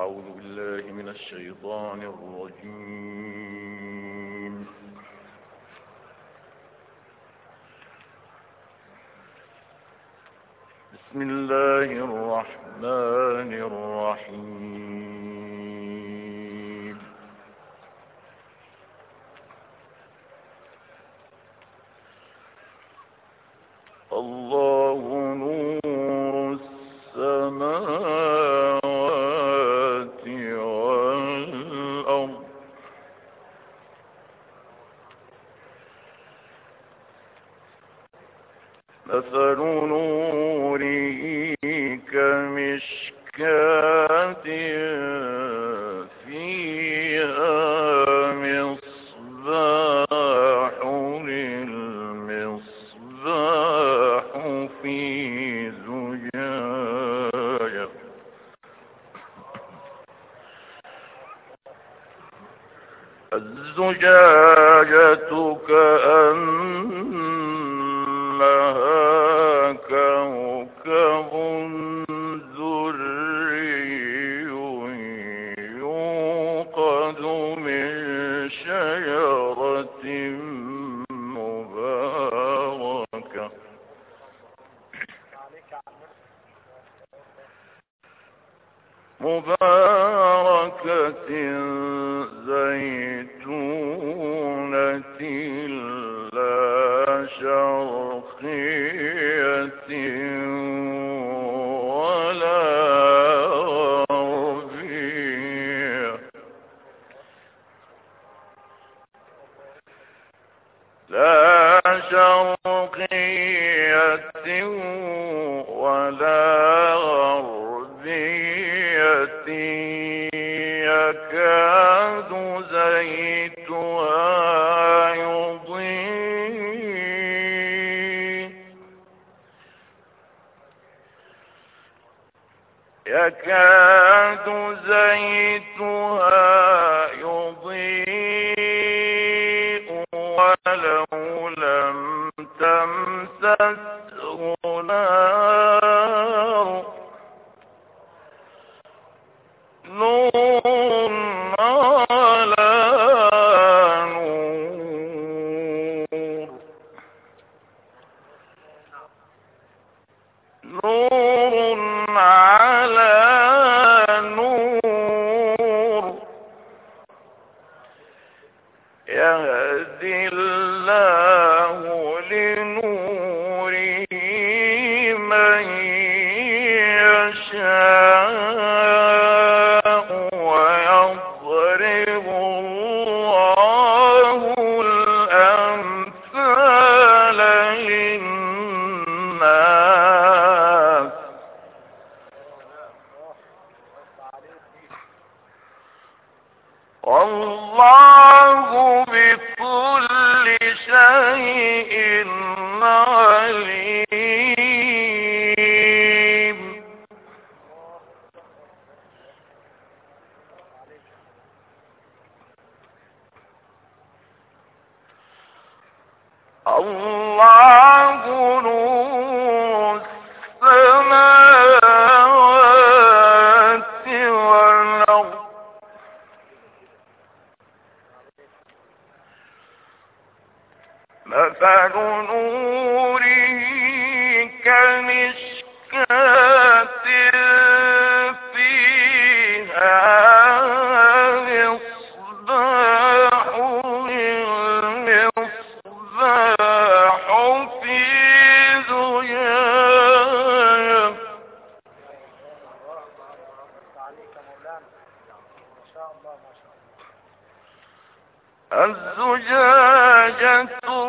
أعوذ بالله من الشيطان الرجيم. بسم الله الرحمن الرحيم. الله نور السماوات والأرض مثل نوره كمشكاة فيها مصباح المصباح في زجاجة الزجاجة كأنها كوكب دري يوقد من شجرة مباركة زيتونة لا شرقية ولا غربية ولا غربية يكاد زيتها يضيء ولو لم تمسسه نار نور على نور نور على نور يهدي الله لنوره من يشاء ويضرب الله الأمثال للناس والله بكل شيء عليم. الله نور السماوات والأرض مثل نوره كمشكاة فيها مصباح المصباح في زجاجة الزجاجة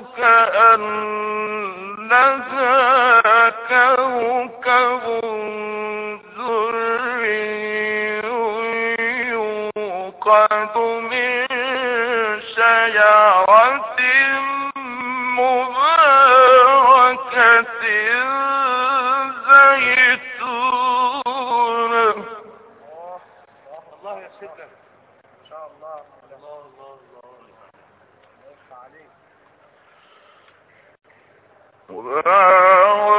كأنها كوكب دري يوقد من شجرة مباركة زيتونة. الله يسلمك إن شاء الله.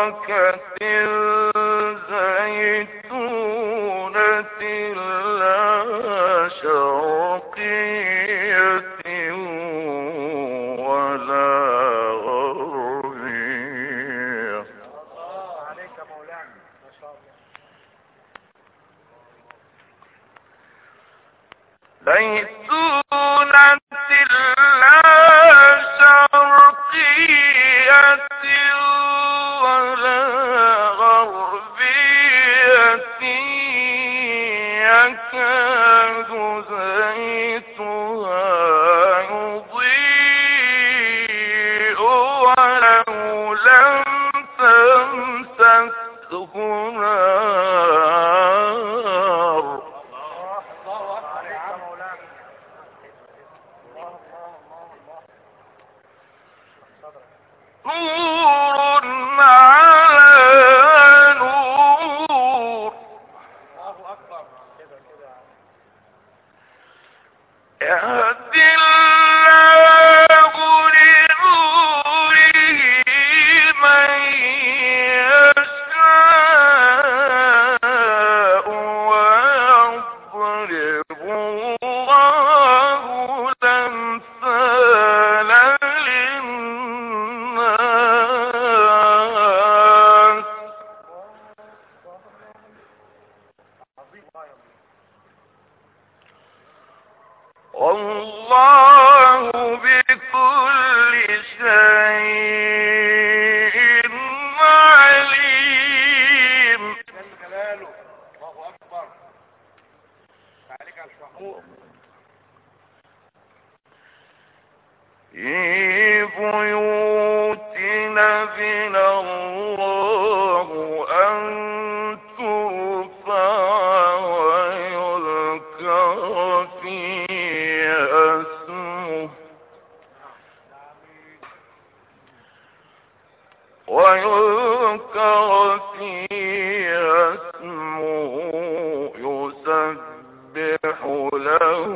مباركة زيتونة لا شرقية ولا غربية. الله عليك يا مولانا، ما شاء الله. ليسونة لا شرقية ولا غربية يكاد زيتها يضيء ولو لم تمسسه نار. الله أكبر يا مولانا. نور على نور. الله أكبر. كده كده يهدي الله لنوره من يشاء ويضرب الله الأمثال للناس. والله بكل شيء عليم. جل جلاله. الله أكبر. عليك على الشهور. في بيوت نبينا الله أن ترفع ويذكر فيها اسمه يسبح له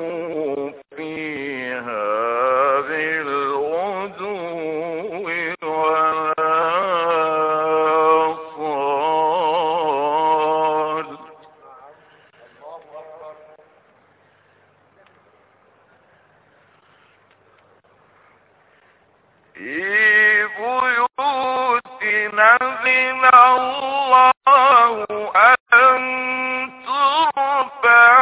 فيها بالغدو والآصال. في بيوت نذن الله أن ترفع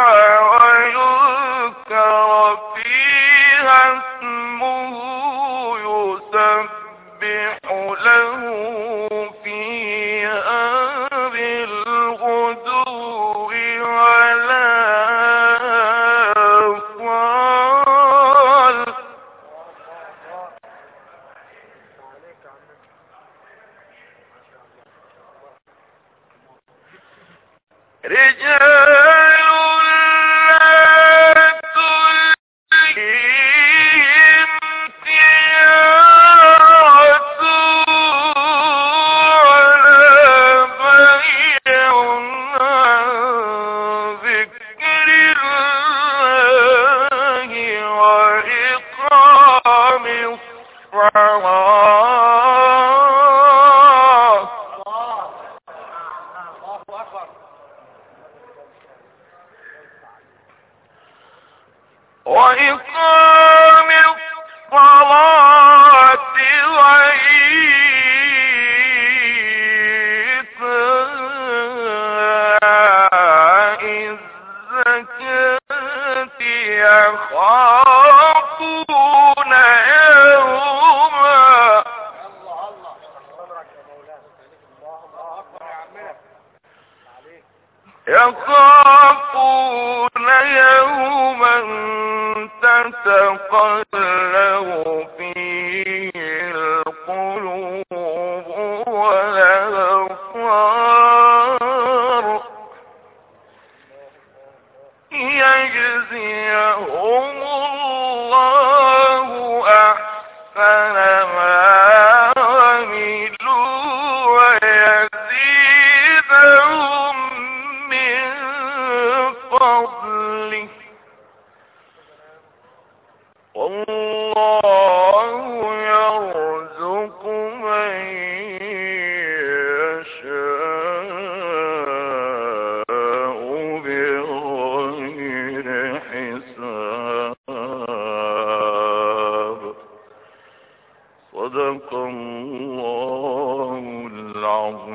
ويذكر فيها اسمه يسبح له فيها بالغدو والآصال. رجال لا تلهيهم تجارة ولا بيع عن ذكر الله وإقام الصلاة. وإقام الصلاة وإيتاء الزكاة يخافون يوما تتقلب فيه القلوب والأبصار يجزيهم الله أحسن ما عملوا ويزيدهم من فضله والله يرزق من يشاء بغير حساب. حساب. صدق الله العظيم.